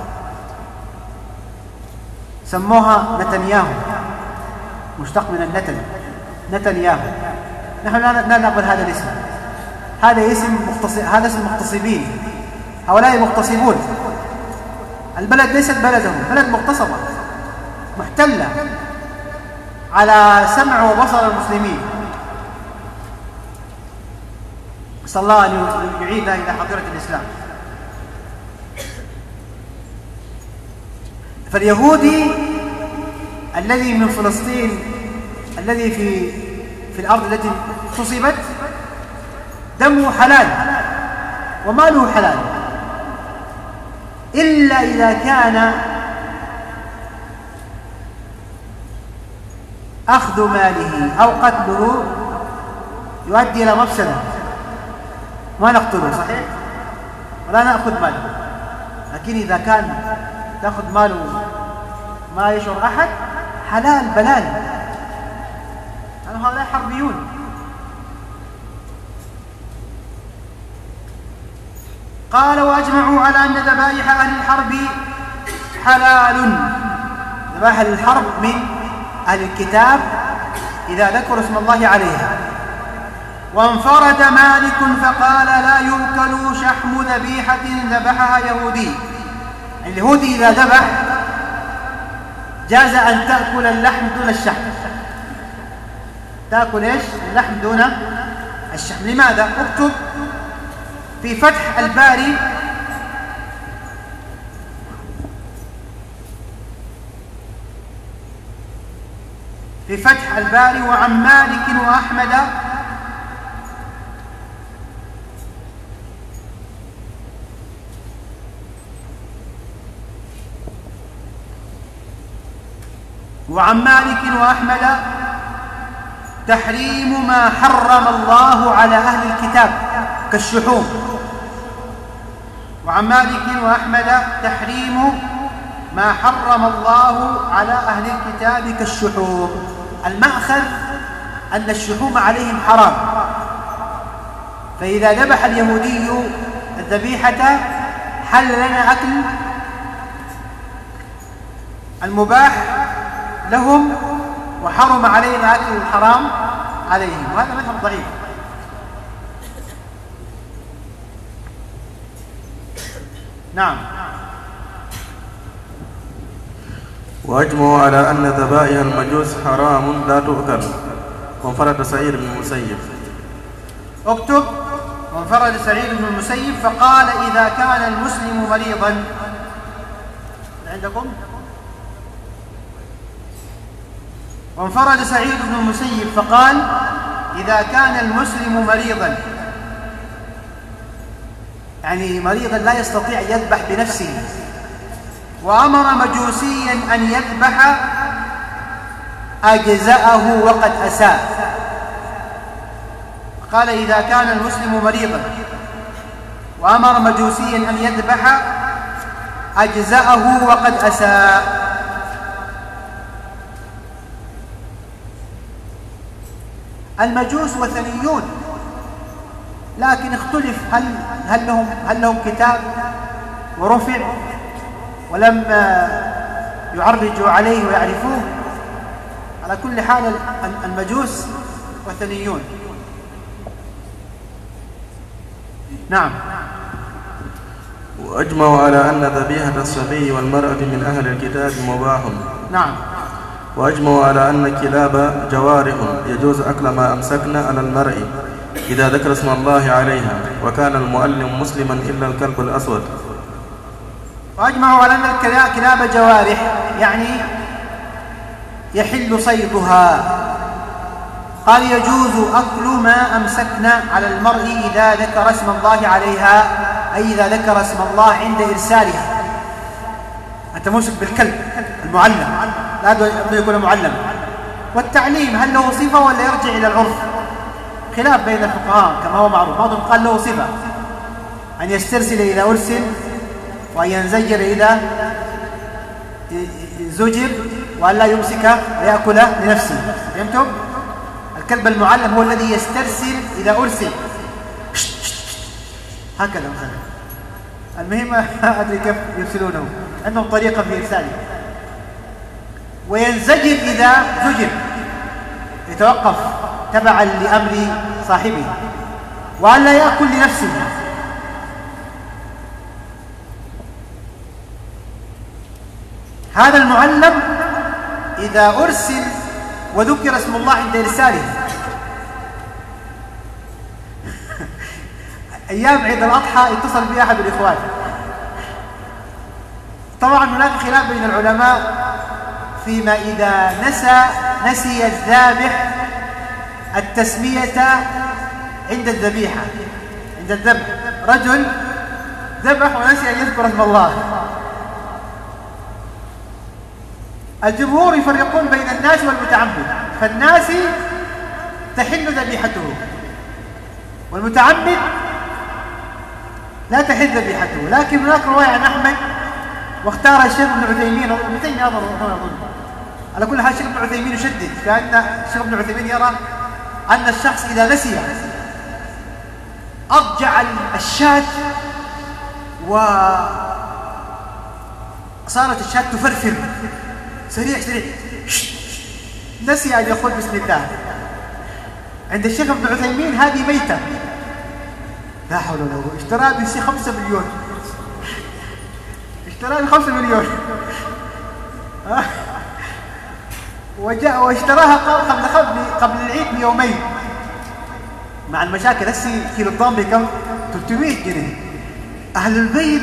سموها نتنياهو، مشتق من النتن، نتنياهو. نحن لا نقبل هذا الاسم. هذا اسم مغتصب، هذا اسم مغتصبين. هؤلاء مغتصبون. البلد ليست بلدهم، بلد مغتصبة محتلة على سمع وبصر المسلمين. نسأل الله أن يعيدنا إلى حضرة الإسلام. فاليهودي الذي من فلسطين الذي في في الأرض التي اغتصبت دمه حلال وماله حلال، إلا إذا كان أخذ ماله أو قتله يؤدي إلى مفسدة، ما نقتله صحيح ولا نأخذ ماله، لكن إذا كان تأخذ ماله ما يشعر أحد حلال بلال، لأن هؤلاء حربيون. قال وأجمعوا على أن ذبائح أهل الحرب حلال، ذبائح الحرب من أهل الكتاب إذا ذكروا اسم الله عليها. وانفرد مالك فقال لا يؤكل شحم ذبيحة ذبحها يهودي، اليهودي إذا ذبح جاز أن تأكل اللحم دون الشحم، تأكل إيش؟ اللحم دون الشحم. لماذا؟ اكتب في فتح الباري في فتح الباري وعن مالك وأحمد وعن مالك وأحمد تحريم ما حرم الله على أهل الكتاب كالشحوم. وعن مالك وأحمد تحريم ما حرم الله على أهل الكتاب كالشحوم. المأخذ أن الشحوم عليهم حرام، فإذا ذبح اليهودي الذبيحة حل لنا أكل المباح لهم وحرم علينا أكل الحرام عليهم، وهذا مذهب ضعيف. نعم. وأجمعوا على أن ذبائح المجوس حرام لا تؤكل. وانفرد سعيد بن المسيب. اكتب وانفرد سعيد بن المسيب فقال إذا كان المسلم مريضا، عندكم؟ وانفرد سعيد بن المسيب فقال إذا كان المسلم مريضا، يعني مريضا لا يستطيع أن يذبح بنفسه، وأمر مجوسيا أن يذبح أجزأه وقد أساء. قال إذا كان المسلم مريضا وأمر مجوسيا أن يذبح أجزأه وقد أساء. المجوس وثنيون، لكن اختلف هل هل لهم هل لهم كتاب ورفع ولم يعرجوا عليه ويعرفوه. على كل حال المجوس وثنيون. نعم. وأجمعوا على أن ذبيحة الصبي والمرأة من أهل الكتاب مباح. نعم. وأجمعوا على أن الكلاب جوارح يجوز أكل ما أمسكنا على المرء إذا ذكر اسم الله عليها، وكان المؤلم مسلما إلا الكلب الأسود. وأجمعوا على أن الكلاب جوارح يعني يحل صيدها. قال يجوز أكل ما أمسكنا على المرء إذا ذكر اسم الله عليها، أي إذا ذكر اسم الله عند إرسالها. أنت ممسك بالكلب المعلم، لا بد يكون معلم. والتعليم هل له صفة ولا يرجع إلى العرف؟ خلاف بين الفقهاء كما هو معروف. بعضهم قال له صفة، أن يسترسل إذا أرسل، وأن ينزجر إذا زجر، وأن لا يمسك ويأكل لنفسه. فهمتم؟ الكلب المعلم هو الذي يسترسل إذا أرسل هكذا مثلا. المهم ما أدري كيف يرسلونه، عندهم طريقة في إرساله. وينزجر إذا زجر، يتوقف تبعا لأمر صاحبه، وأن لا يأكل لنفسه. هذا المعلم إذا أرسل وذكر اسم الله عند إرساله. أيام عيد الأضحى اتصل بي أحد الإخوان، طبعا هناك خلاف بين العلماء فيما إذا نسى نسي الذابح التسمية عند الذبيحة، عند الذبح. رجل ذبح ونسي أن يذكر اسم الله. الجمهور يفرقون بين الناس والمتعمد، فالناسي تحل ذبيحته، والمتعمد لا تحل ذبيحته. لكن هناك رواية عن أحمد واختار الشيخ ابن عثيمين ابن تيمية أظن على كل حال الشيخ ابن عثيمين يشدد، كأن الشيخ ابن عثيمين يرى أن الشخص إذا نسي أضجع الشاة وصارت الشاة تفرفر سريع سريع نسي أن يقول بسم الله، عند الشيخ ابن عثيمين هذه ميتة لا حول ولا قوة. اشتراها بسي خمسة مليون، اشتراها بخمسة مليون وجاء واشتراها قبل قبل قبل العيد بيومين مع المشاكل. هسي كيلو الضام بكم؟ ثلاثمائة جنيه. أهل البيت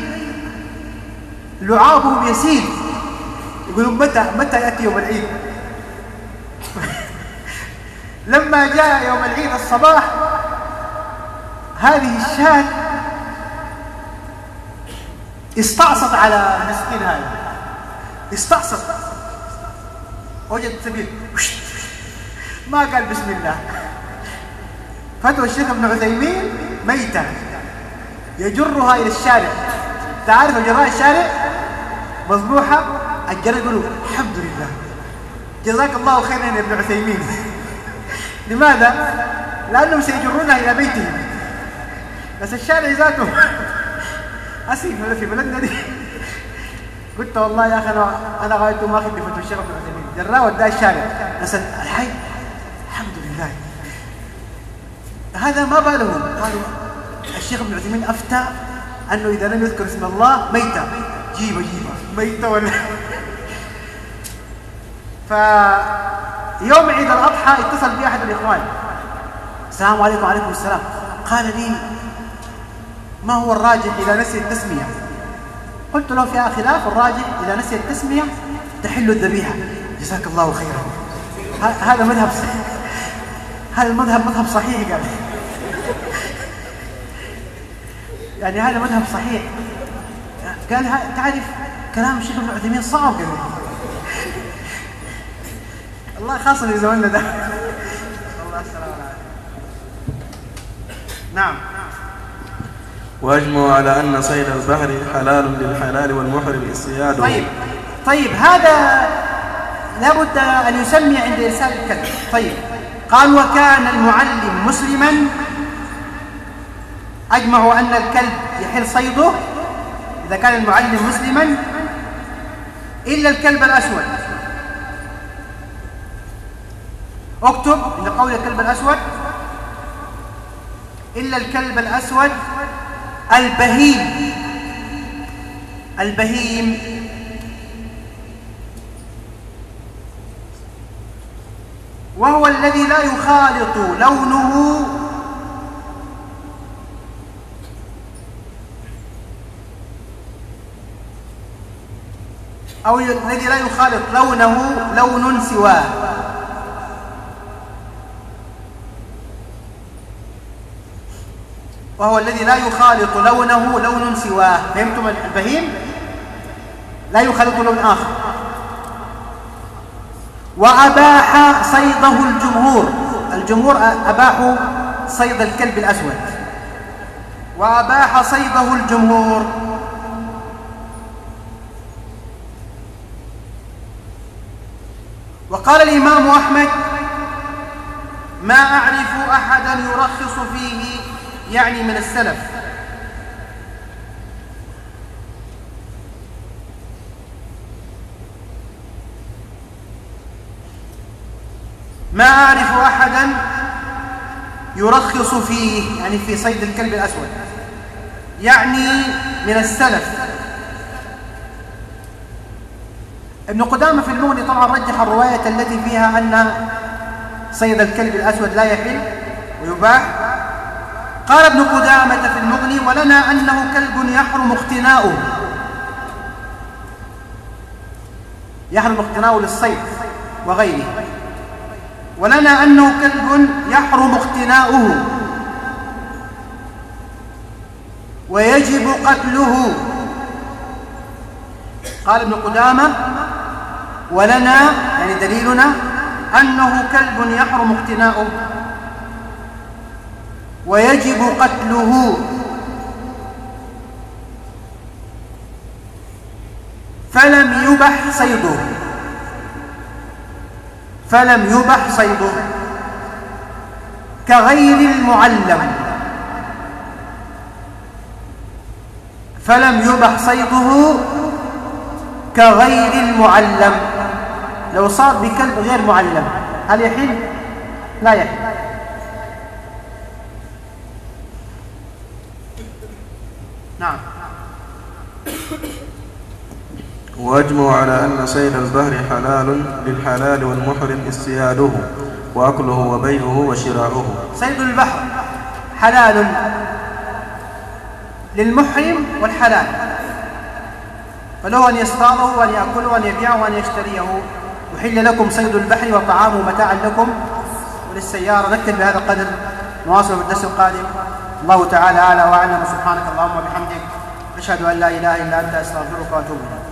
لعابهم يسير يقولون متى متى يأتي يوم العيد. لما جاء يوم العيد الصباح هذه الشاة استعصت على المسكين هذا، استعصت وجد سبيل ما قال بسم الله. فتوى الشيخ ابن عثيمين ميتة يجرها إلى الشارع. تعرف لو جرها الشارع مذبوحة الجرى يقولوا الحمد لله جزاك الله خيرا يا ابن عثيمين. لماذا؟ لأنهم سيجرونها إلى بيتهم، بس الشارع ذاته أسيف في بلدنا دي. قلت والله يا أخي أنا أنا غايت ما أخذ بفتوى الشيخ ابن عثيمين، جراه وداه الشارع بس الحي الحمد لله. هذا ما بالهم، قالوا الشيخ ابن عثيمين أفتى أنه إذا لم يذكر اسم الله ميتة، جيبه جيبه ميتة ولا. فيوم عيد الأضحى اتصل بي أحد الإخوان، السلام عليكم. وعليكم السلام. قال لي ما هو الراجح إذا نسي التسمية؟ قلت له فيها خلاف، الراجح إذا نسي التسمية تحل الذبيحة. جزاك الله خيرا، هذا مذهب صحيح. هذا المذهب مذهب صحيح. قال يعني هذا مذهب صحيح. قال تعرف كلام الشيخ ابن عثيمين صعب. قال الله خاصة في زماننا ده. الله السلام عليكم. نعم. وأجمعوا على أن صيد البحر حلال للحلال والمحرم اصطياده. طيب طيب هذا لابد أن يسمي عند إرسال الكلب. طيب قال وكان المعلم مسلما، أجمعوا أن الكلب يحل صيده إذا كان المعلم مسلما إلا الكلب الأسود. اكتب إن قول الكلب الأسود إلا الكلب الأسود البهيم. البهيم وهو الذي لا يخالط لونه أو الذي لا يخالط لونه لون سواه. وهو الذي لا يخالط لونه لون سواه. فهمتم؟ البهيم لا يخالط لون آخر. وأباح صيده الجمهور. الجمهور أباحوا صيد الكلب الأسود. وأباح صيده الجمهور. وقال الإمام أحمد ما أعرف أحدا يرخص فيه، يعني من السلف. ما أعرف أحدا يرخص فيه، يعني في صيد الكلب الأسود، يعني من السلف. ابن قدامة في المغني طبعا رجح الرواية التي فيها أن صيد الكلب الأسود لا يحل ويباح. قال ابن قدامة في المغني ولنا أنه كلب يحرم اقتناؤه، يحرم اقتناؤه للصيد وغيره. ولنا أنه كلب يحرم اقتناؤه ويجب قتله. قال ابن قدامة ولنا يعني دليلنا أنه كلب يحرم اقتناؤه ويجب قتله، فلم يبح صيده فلم يبح صيده كغير المعلم فلم يبح صيده كغير المعلم. لو صار بكلب غير معلم هل يحل؟ لا يحل. نعم. وأجمعوا على أن صيد البحر حلال للحلال والمحرم اصطياده وأكله وبيعه وشراؤه. صيد البحر حلال للمحرم والحلال، فله أن يصطاده وأن يأكله وأن يبيعه وأن يشتريه. يحل لكم صيد البحر وطعامه متاعا لكم وللسيارة. نكتب بهذا القدر، نواصل في الدرس القادم. الله تعالى أعلى وأعلم. سبحانك اللهم وبحمدك، أشهد أن لا إله إلا أنت، أستغفرك وأتوب إليك.